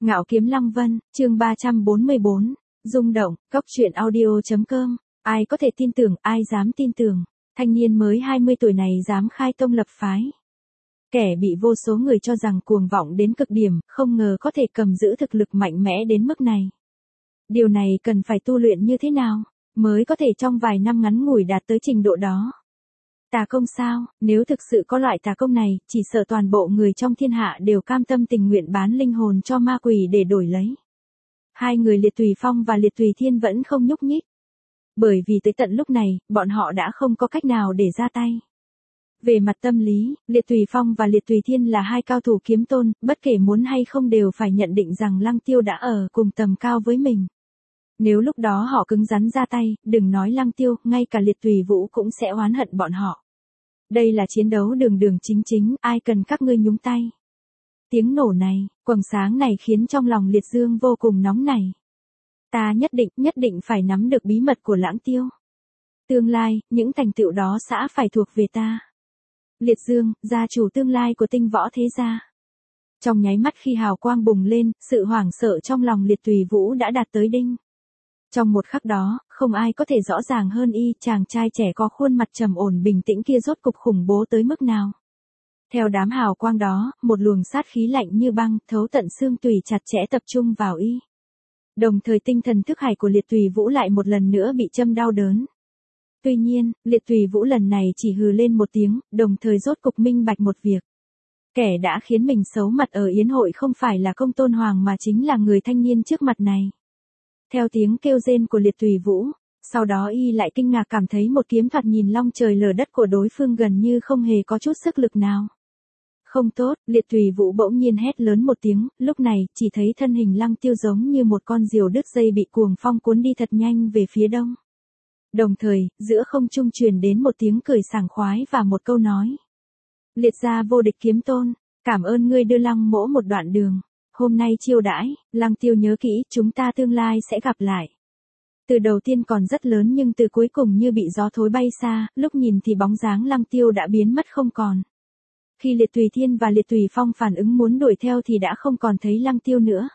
Ngạo Kiếm Lăng Vân, chương 344, rung động, cốc truyện audio.com, ai có thể tin tưởng, ai dám tin tưởng, thanh niên mới 20 tuổi này dám khai tông lập phái. Kẻ bị vô số người cho rằng cuồng vọng đến cực điểm, không ngờ có thể cầm giữ thực lực mạnh mẽ đến mức này. Điều này cần phải tu luyện như thế nào, mới có thể trong vài năm ngắn ngủi đạt tới trình độ đó. Tà công sao, nếu thực sự có loại tà công này, chỉ sợ toàn bộ người trong thiên hạ đều cam tâm tình nguyện bán linh hồn cho ma quỷ để đổi lấy. Hai người Liệt Tùy Phong và Liệt Tùy Thiên vẫn không nhúc nhích. Bởi vì tới tận lúc này, bọn họ đã không có cách nào để ra tay. Về mặt tâm lý, Liệt Tùy Phong và Liệt Tùy Thiên là hai cao thủ kiếm tôn, bất kể muốn hay không đều phải nhận định rằng Lăng Tiêu đã ở cùng tầm cao với mình. Nếu lúc đó họ cứng rắn ra tay, đừng nói Lăng Tiêu, ngay cả Liệt Tùy Vũ cũng sẽ oán hận bọn họ. Đây là chiến đấu đường đường chính chính, ai cần các ngươi nhúng tay. Tiếng nổ này, quầng sáng này khiến trong lòng Liệt Dương vô cùng nóng nảy. Ta nhất định phải nắm được bí mật của Lãng Tiêu. Tương lai, những thành tựu đó sẽ phải thuộc về ta. Liệt Dương, gia chủ tương lai của Tinh Võ thế gia. Trong nháy mắt khi hào quang bùng lên, sự hoảng sợ trong lòng Liệt Tùy Vũ đã đạt tới đỉnh. Trong một khắc đó, không ai có thể rõ ràng hơn chàng trai trẻ có khuôn mặt trầm ổn bình tĩnh kia rốt cục khủng bố tới mức nào. Theo đám hào quang đó, một luồng sát khí lạnh như băng, thấu tận xương tủy chặt chẽ tập trung vào Đồng thời tinh thần thức hải của Liệt Tùy Vũ lại một lần nữa bị châm đau đớn. Tuy nhiên, Liệt Tùy Vũ lần này chỉ hừ lên một tiếng, đồng thời rốt cục minh bạch một việc. Kẻ đã khiến mình xấu mặt ở yến hội không phải là Công Tôn Hoàng mà chính là người thanh niên trước mặt này. Theo tiếng kêu rên của Liệt Tùy Vũ, sau đó lại kinh ngạc cảm thấy một kiếm thoạt nhìn long trời lở đất của đối phương gần như không hề có chút sức lực nào. Không tốt, Liệt Tùy Vũ bỗng nhiên hét lớn một tiếng, lúc này, chỉ thấy thân hình Lăng Tiêu giống như một con diều đứt dây bị cuồng phong cuốn đi thật nhanh về phía đông. Đồng thời, giữa không trung truyền đến một tiếng cười sảng khoái và một câu nói. Liệt gia vô địch kiếm tôn, cảm ơn ngươi đưa Lăng mỗ một đoạn đường. Hôm nay chiêu đãi, Lăng Tiêu nhớ kỹ, chúng ta tương lai sẽ gặp lại. Từ đầu tiên còn rất lớn nhưng từ cuối cùng như bị gió thối bay xa, lúc nhìn thì bóng dáng Lăng Tiêu đã biến mất không còn. Khi Liệt Tùy Thiên và Liệt Tùy Phong phản ứng muốn đuổi theo thì đã không còn thấy Lăng Tiêu nữa.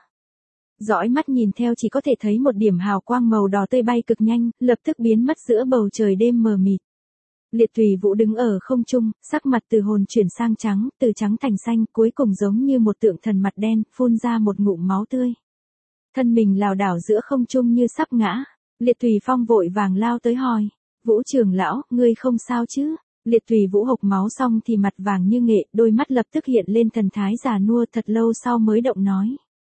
Dõi mắt nhìn theo chỉ có thể thấy một điểm hào quang màu đỏ tươi bay cực nhanh, lập tức biến mất giữa bầu trời đêm mờ mịt. Liệt Tùy Vũ đứng ở không trung, sắc mặt từ hồn chuyển sang trắng, từ trắng thành xanh, cuối cùng giống như một tượng thần mặt đen, phun ra một ngụm máu tươi. Thân mình lảo đảo giữa không trung như sắp ngã. Liệt Tùy Phong vội vàng lao tới hỏi, Vũ trưởng lão, ngươi không sao chứ? Liệt Tùy Vũ hộc máu xong thì mặt vàng như nghệ, đôi mắt lập tức hiện lên thần thái già nua, thật lâu sau mới động nói.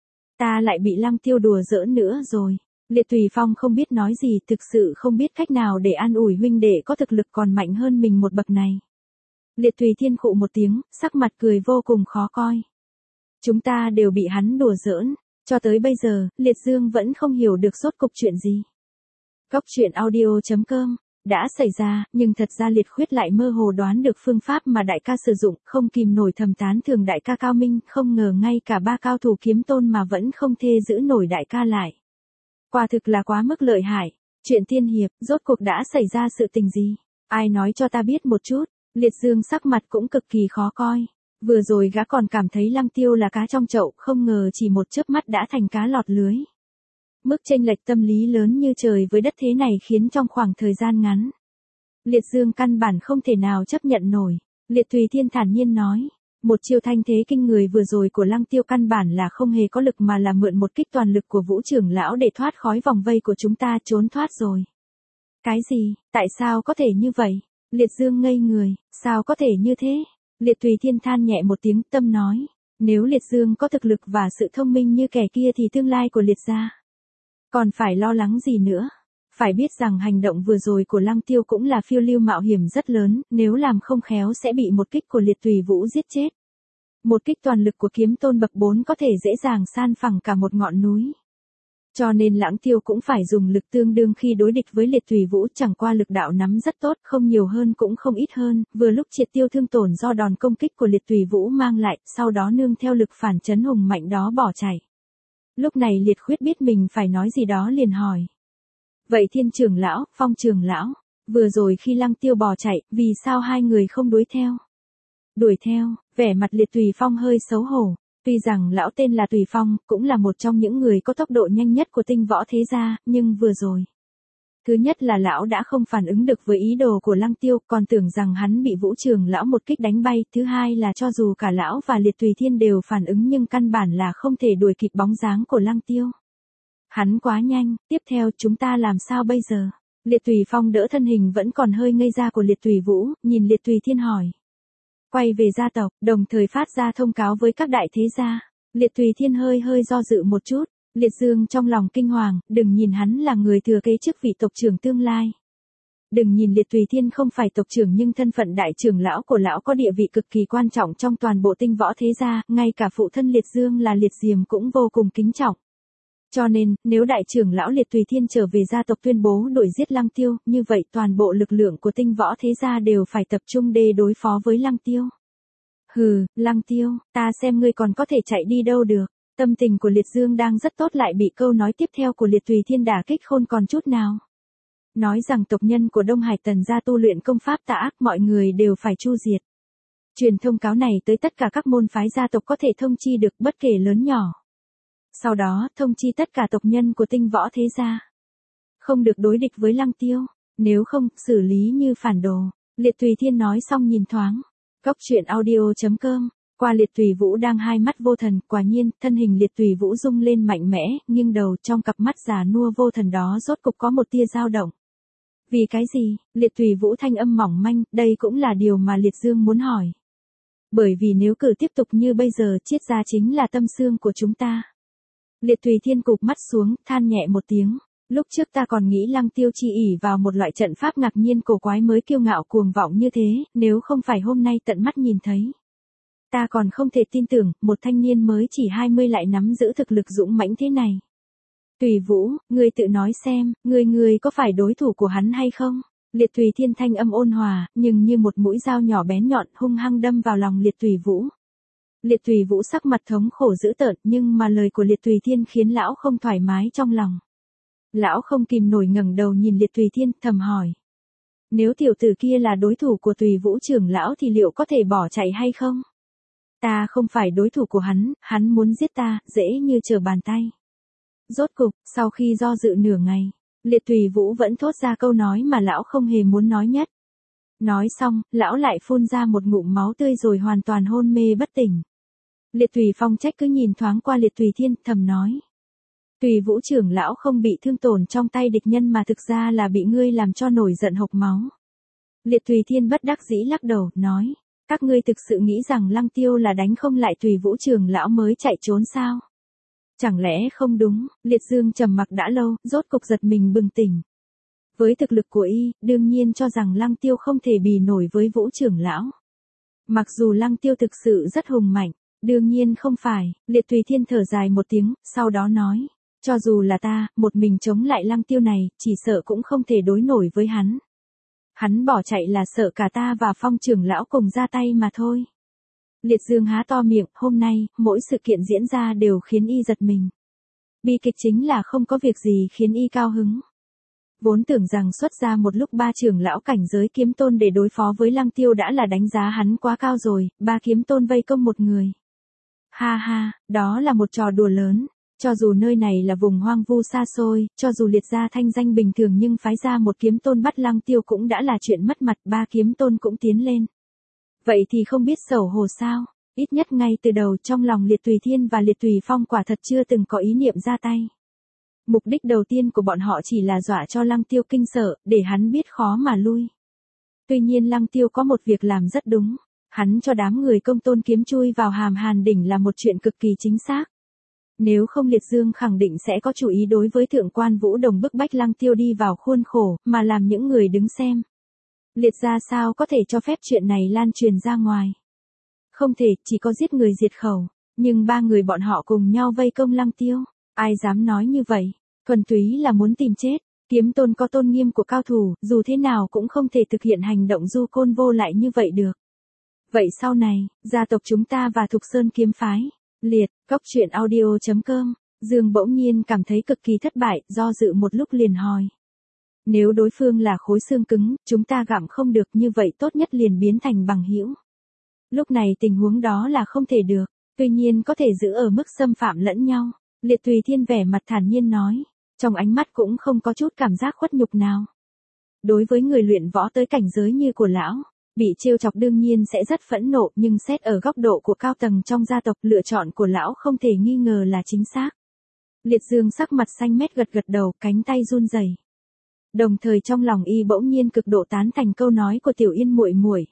Ta lại bị Lăng Tiêu đùa giỡn nữa rồi. Liệt Tùy Phong không biết nói gì, thực sự không biết cách nào để an ủi huynh đệ có thực lực còn mạnh hơn mình một bậc này. Liệt Tùy Thiên khụ một tiếng, sắc mặt cười vô cùng khó coi. Chúng ta đều bị hắn đùa giỡn, cho tới bây giờ, Liệt Dương vẫn không hiểu được rốt cục chuyện gì. Cốc truyện audio.com, đã xảy ra, nhưng thật ra Liệt Khuyết lại mơ hồ đoán được phương pháp mà đại ca sử dụng, không kìm nổi thầm tán thường đại ca cao minh, không ngờ ngay cả ba cao thủ kiếm tôn mà vẫn không thể giữ nổi đại ca lại. Quả thực là quá mức lợi hại. Chuyện tiên hiệp, rốt cuộc đã xảy ra sự tình gì? Ai nói cho ta biết một chút? Liệt Dương sắc mặt cũng cực kỳ khó coi. Vừa rồi gã còn cảm thấy Lăng Tiêu là cá trong chậu, không ngờ chỉ một chớp mắt đã thành cá lọt lưới. Mức chênh lệch tâm lý lớn như trời với đất thế này khiến trong khoảng thời gian ngắn, Liệt Dương căn bản không thể nào chấp nhận nổi. Liệt Tùy Thiên thản nhiên nói. Một chiêu thanh thế kinh người vừa rồi của Lăng Tiêu căn bản là không hề có lực mà là mượn một kích toàn lực của Vũ trưởng lão để thoát khỏi vòng vây của chúng ta, trốn thoát rồi. Cái gì? Tại sao có thể như vậy? Liệt Dương ngây người, sao có thể như thế? Liệt Tùy Thiên than nhẹ một tiếng, tâm nói. Nếu Liệt Dương có thực lực và sự thông minh như kẻ kia thì tương lai của Liệt gia còn phải lo lắng gì nữa? Phải biết rằng hành động vừa rồi của Lăng Tiêu cũng là phiêu lưu mạo hiểm rất lớn, nếu làm không khéo sẽ bị một kích của Liệt Tùy Vũ giết chết. Một kích toàn lực của kiếm tôn bậc 4 có thể dễ dàng san phẳng cả một ngọn núi. Cho nên Lãng Tiêu cũng phải dùng lực tương đương khi đối địch với Liệt Tùy Vũ, chẳng qua lực đạo nắm rất tốt, không nhiều hơn cũng không ít hơn, vừa lúc triệt tiêu thương tổn do đòn công kích của Liệt Tùy Vũ mang lại, sau đó nương theo lực phản chấn hùng mạnh đó bỏ chạy. Lúc này Liệt Khuyết biết mình phải nói gì đó liền hỏi. Vậy Thiên trưởng lão, Phong trưởng lão, vừa rồi khi Lăng Tiêu bỏ chạy, vì sao hai người không đuổi theo? Đuổi theo, vẻ mặt Liệt Tùy Phong hơi xấu hổ. Tuy rằng lão tên là Tùy Phong, cũng là một trong những người có tốc độ nhanh nhất của tinh võ thế gia, nhưng vừa rồi. Thứ nhất là lão đã không phản ứng được với ý đồ của Lăng Tiêu, còn tưởng rằng hắn bị Vũ Trường lão một kích đánh bay. Thứ hai là cho dù cả lão và Liệt Tùy Thiên đều phản ứng nhưng căn bản là không thể đuổi kịp bóng dáng của Lăng Tiêu. Hắn quá nhanh, tiếp theo chúng ta làm sao bây giờ? Liệt Tùy Phong đỡ thân hình vẫn còn hơi ngây ra của Liệt Tùy Vũ, nhìn Liệt Tùy Thiên hỏi. Quay về gia tộc, đồng thời phát ra thông cáo với các đại thế gia. Liệt Tùy Thiên hơi do dự một chút. Liệt Dương trong lòng kinh hoàng, đừng nhìn hắn là người thừa kế chức vị tộc trưởng tương lai. Đừng nhìn Liệt Tùy Thiên không phải tộc trưởng nhưng thân phận đại trưởng lão của lão có địa vị cực kỳ quan trọng trong toàn bộ tinh võ thế gia, ngay cả phụ thân Liệt Dương là Liệt Diềm cũng vô cùng kính trọng. Cho nên, nếu đại trưởng lão Liệt Tùy Thiên trở về gia tộc tuyên bố đuổi giết Lăng Tiêu, như vậy toàn bộ lực lượng của tinh võ thế gia đều phải tập trung để đối phó với Lăng Tiêu. Hừ, Lăng Tiêu, ta xem ngươi còn có thể chạy đi đâu được. Tâm tình của Liệt Dương đang rất tốt lại bị câu nói tiếp theo của Liệt Tùy Thiên đả kích không còn chút nào. Nói rằng tộc nhân của Đông Hải Tần gia tu luyện công pháp tà ác mọi người đều phải chu diệt. Truyền thông cáo này tới tất cả các môn phái gia tộc có thể thông chi được bất kể lớn nhỏ. Sau đó thông chi tất cả tộc nhân của tinh võ thế gia. Không được đối địch với Lăng Tiêu, nếu không xử lý như phản đồ. Liệt Tùy Thiên nói xong nhìn thoáng. Cốc truyện audio.com. Qua Liệt Tùy Vũ đang hai mắt vô thần, quả nhiên, thân hình Liệt Tùy Vũ rung lên mạnh mẽ, nghiêng đầu trong cặp mắt già nua vô thần đó rốt cục có một tia dao động. Vì cái gì? Liệt Tùy Vũ thanh âm mỏng manh, đây cũng là điều mà Liệt Dương muốn hỏi. Bởi vì nếu cứ tiếp tục như bây giờ, Triết gia chính là tâm xương của chúng ta. Liệt Tùy Thiên cụp mắt xuống, than nhẹ một tiếng. Lúc trước ta còn nghĩ Lăng Tiêu chỉ ỷ vào một loại trận pháp ngạc nhiên cổ quái mới kiêu ngạo cuồng vọng như thế, nếu không phải hôm nay tận mắt nhìn thấy. Ta còn không thể tin tưởng, một thanh niên mới chỉ 20 lại nắm giữ thực lực dũng mãnh thế này. Tùy Vũ, ngươi tự nói xem, ngươi có phải đối thủ của hắn hay không? Liệt Tùy Thiên thanh âm ôn hòa, nhưng như một mũi dao nhỏ bén nhọn hung hăng đâm vào lòng Liệt Tùy Vũ. Liệt Tùy Vũ sắc mặt thống khổ dữ tợn, nhưng mà lời của Liệt Tùy Thiên khiến lão không thoải mái trong lòng. Lão không kìm nổi ngẩng đầu nhìn Liệt Tùy Thiên, thầm hỏi. Nếu tiểu tử kia là đối thủ của Tùy Vũ trưởng lão thì liệu có thể bỏ chạy hay không? Ta không phải đối thủ của hắn muốn giết ta, dễ như trở bàn tay. Rốt cục, sau khi do dự nửa ngày, Liệt Tùy Vũ vẫn thốt ra câu nói mà lão không hề muốn nói nhất. Nói xong, lão lại phun ra một ngụm máu tươi rồi hoàn toàn hôn mê bất tỉnh. Liệt Tùy Phong trách cứ nhìn thoáng qua Liệt Tùy Thiên, thầm nói. Tùy Vũ trưởng lão không bị thương tổn trong tay địch nhân mà thực ra là bị ngươi làm cho nổi giận hộc máu. Liệt Tùy Thiên bất đắc dĩ lắc đầu, nói. Các ngươi thực sự nghĩ rằng Lăng Tiêu là đánh không lại Tùy Vũ trưởng lão mới chạy trốn sao? Chẳng lẽ không đúng? Liệt Dương trầm mặc đã lâu, rốt cục giật mình bừng tỉnh. Với thực lực của y, đương nhiên cho rằng Lăng Tiêu không thể bì nổi với Vũ trưởng lão. Mặc dù Lăng Tiêu thực sự rất hùng mạnh, đương nhiên không phải. Liệt Tùy Thiên thở dài một tiếng, sau đó nói. Cho dù là ta, một mình chống lại Lăng Tiêu này, chỉ sợ cũng không thể đối nổi với hắn. Hắn bỏ chạy là sợ cả ta và Phong trưởng lão cùng ra tay mà thôi. Liệt Dương há to miệng, hôm nay, mỗi sự kiện diễn ra đều khiến y giật mình. Bi kịch chính là không có việc gì khiến y cao hứng. Vốn tưởng rằng xuất ra một lúc ba trưởng lão cảnh giới kiếm tôn để đối phó với Lăng Tiêu đã là đánh giá hắn quá cao rồi, ba kiếm tôn vây công một người. Ha ha, đó là một trò đùa lớn. Cho dù nơi này là vùng hoang vu xa xôi, cho dù Liệt gia thanh danh bình thường nhưng phái ra một kiếm tôn bắt Lăng Tiêu cũng đã là chuyện mất mặt, ba kiếm tôn cũng tiến lên. Vậy thì không biết xấu hổ sao? Ít nhất ngay từ đầu trong lòng Liệt Tùy Thiên và Liệt Tùy Phong quả thật chưa từng có ý niệm ra tay. Mục đích đầu tiên của bọn họ chỉ là dọa cho Lăng Tiêu kinh sợ, để hắn biết khó mà lui. Tuy nhiên Lăng Tiêu có một việc làm rất đúng. Hắn cho đám người Công Tôn kiếm chui vào Hàm Hàn đỉnh là một chuyện cực kỳ chính xác. Nếu không Liệt Dương khẳng định sẽ có chủ ý đối với thượng quan Vũ Đồng bức bách Lăng Tiêu đi vào khuôn khổ, mà làm những người đứng xem. Liệt gia sao có thể cho phép chuyện này lan truyền ra ngoài. Không thể, chỉ có giết người diệt khẩu. Nhưng ba người bọn họ cùng nhau vây công Lăng Tiêu. Ai dám nói như vậy? Thuần túy là muốn tìm chết. Kiếm tôn có tôn nghiêm của cao thủ, dù thế nào cũng không thể thực hiện hành động du côn vô lại như vậy được. Vậy sau này, gia tộc chúng ta và Thục Sơn kiếm phái. Liệt, cốc truyện audio.com. Dương bỗng nhiên cảm thấy cực kỳ thất bại, do dự một lúc liền hỏi. Nếu đối phương là khối xương cứng, chúng ta gặm không được như vậy tốt nhất liền biến thành bằng hữu. Lúc này tình huống đó là không thể được. Tuy nhiên có thể giữ ở mức xâm phạm lẫn nhau. Liệt Tùy Thiên vẻ mặt thản nhiên nói. Trong ánh mắt cũng không có chút cảm giác khuất nhục nào. Đối với người luyện võ tới cảnh giới như của lão, bị trêu chọc đương nhiên sẽ rất phẫn nộ, nhưng xét ở góc độ của cao tầng trong gia tộc, lựa chọn của lão không thể nghi ngờ là chính xác. Liệt Dương sắc mặt xanh mét gật gật đầu, cánh tay run rẩy. Đồng thời trong lòng y bỗng nhiên cực độ tán thành câu nói của Tiểu Yên muội muội.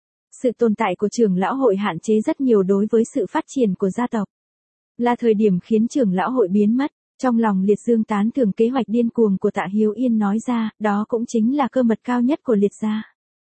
Sự tồn tại của trưởng lão hội hạn chế rất nhiều đối với sự phát triển của gia tộc. Là thời điểm khiến trưởng lão hội biến mất. Trong lòng Liệt Dương tán thưởng kế hoạch điên cuồng của Tạ Hiếu Yên nói ra, đó cũng chính là cơ mật cao nhất của Liệt gia.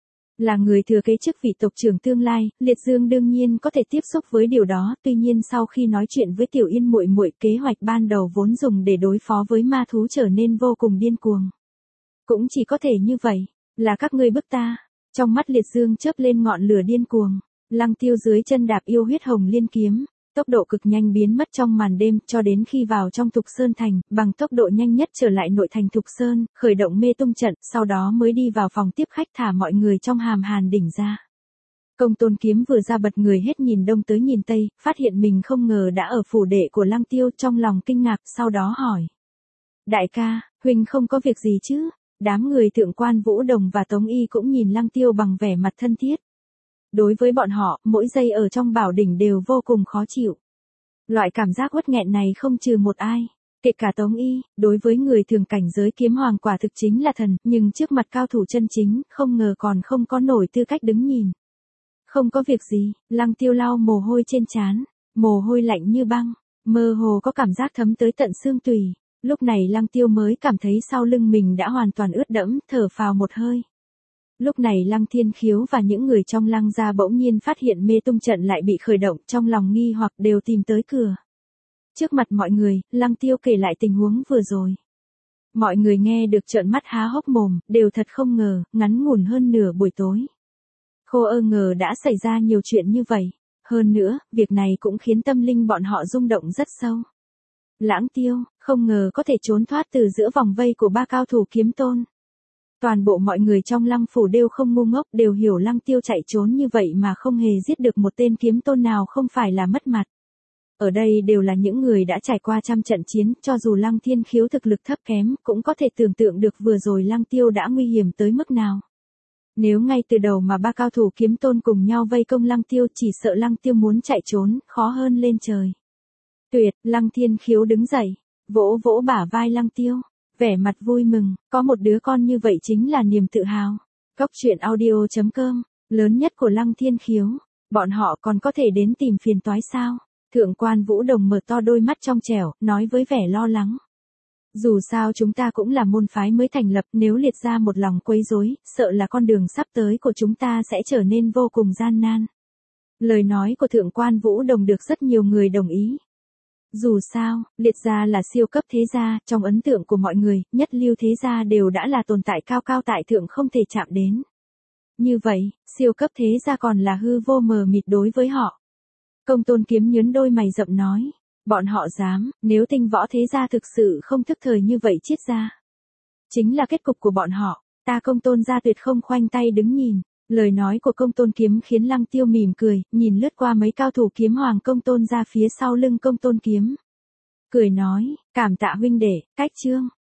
Là người thừa kế chức vị tộc trưởng tương lai, Liệt Dương đương nhiên có thể tiếp xúc với điều đó, tuy nhiên sau khi nói chuyện với Tiểu Yên muội muội, kế hoạch ban đầu vốn dùng để đối phó với ma thú trở nên vô cùng điên cuồng. Cũng chỉ có thể như vậy, là các ngươi bức ta. Trong mắt Liệt Dương chớp lên ngọn lửa điên cuồng, Lăng Tiêu dưới chân đạp yêu huyết hồng liên kiếm. Tốc độ cực nhanh biến mất trong màn đêm cho đến khi vào trong Thục Sơn Thành, bằng tốc độ nhanh nhất trở lại nội thành Thục Sơn, khởi động mê tung trận, sau đó mới đi vào phòng tiếp khách thả mọi người trong Hàm Hàn đỉnh ra. Công Tôn Kiếm vừa ra bật người hết nhìn đông tới nhìn tây, phát hiện mình không ngờ đã ở phủ đệ của Lăng Tiêu, trong lòng kinh ngạc, sau đó hỏi. Đại ca, huynh không có việc gì chứ? Đám người Thượng quan Vũ Đồng và Tống Y cũng nhìn Lăng Tiêu bằng vẻ mặt thân thiết. Đối với bọn họ, mỗi giây ở trong bảo đỉnh đều vô cùng khó chịu. Loại cảm giác uất nghẹn này không trừ một ai, kể cả Tống Y, đối với người thường cảnh giới kiếm hoàng quả thực chính là thần, nhưng trước mặt cao thủ chân chính, không ngờ còn không có nổi tư cách đứng nhìn. Không có việc gì, Lăng Tiêu lau mồ hôi trên trán, mồ hôi lạnh như băng, mơ hồ có cảm giác thấm tới tận xương tủy. Lúc này Lăng Tiêu mới cảm thấy sau lưng mình đã hoàn toàn ướt đẫm, thở phào một hơi. Lúc này Lăng Thiên Khiếu và những người trong Lăng gia bỗng nhiên phát hiện mê tung trận lại bị khởi động, trong lòng nghi hoặc đều tìm tới cửa. Trước mặt mọi người, Lăng Tiêu kể lại tình huống vừa rồi. Mọi người nghe được trợn mắt há hốc mồm, đều thật không ngờ, ngắn ngủn hơn nửa buổi tối. Khô ơ ngờ đã xảy ra nhiều chuyện như vậy. Hơn nữa, việc này cũng khiến tâm linh bọn họ rung động rất sâu. Lãng Tiêu, không ngờ có thể trốn thoát từ giữa vòng vây của ba cao thủ kiếm tôn. Toàn bộ mọi người trong Lăng phủ đều không ngu ngốc, đều hiểu Lăng Tiêu chạy trốn như vậy mà không hề giết được một tên kiếm tôn nào không phải là mất mặt. Ở đây đều là những người đã trải qua trăm trận chiến, cho dù Lăng Thiên Khiếu thực lực thấp kém, cũng có thể tưởng tượng được vừa rồi Lăng Tiêu đã nguy hiểm tới mức nào. Nếu ngay từ đầu mà ba cao thủ kiếm tôn cùng nhau vây công Lăng Tiêu, chỉ sợ Lăng Tiêu muốn chạy trốn, khó hơn lên trời. Tuyệt, Lăng Thiên Khiếu đứng dậy, vỗ vỗ bả vai Lăng Tiêu, vẻ mặt vui mừng, có một đứa con như vậy chính là niềm tự hào. Cốc truyện audio.com, lớn nhất của Lăng Thiên Khiếu, bọn họ còn có thể đến tìm phiền toái sao? Thượng quan Vũ Đồng mở to đôi mắt trong trẻo, nói với vẻ lo lắng. Dù sao chúng ta cũng là môn phái mới thành lập, nếu Liệt gia một lòng quấy rối, sợ là con đường sắp tới của chúng ta sẽ trở nên vô cùng gian nan. Lời nói của Thượng quan Vũ Đồng được rất nhiều người đồng ý. Dù sao, Liệt gia là siêu cấp thế gia, trong ấn tượng của mọi người, nhất lưu thế gia đều đã là tồn tại cao cao tại thượng không thể chạm đến. Như vậy, siêu cấp thế gia còn là hư vô mờ mịt đối với họ. Công Tôn Kiếm nhớn đôi mày rậm nói, bọn họ dám, nếu Tinh Võ thế gia thực sự không thức thời như vậy triết ra. Chính là kết cục của bọn họ, ta Công Tôn gia tuyệt không khoanh tay đứng nhìn. Lời nói của Công Tôn Kiếm khiến Lăng Tiêu mỉm cười, nhìn lướt qua mấy cao thủ kiếm hoàng Công Tôn ra phía sau lưng Công Tôn Kiếm. Cười nói, cảm tạ huynh đệ, cách chương.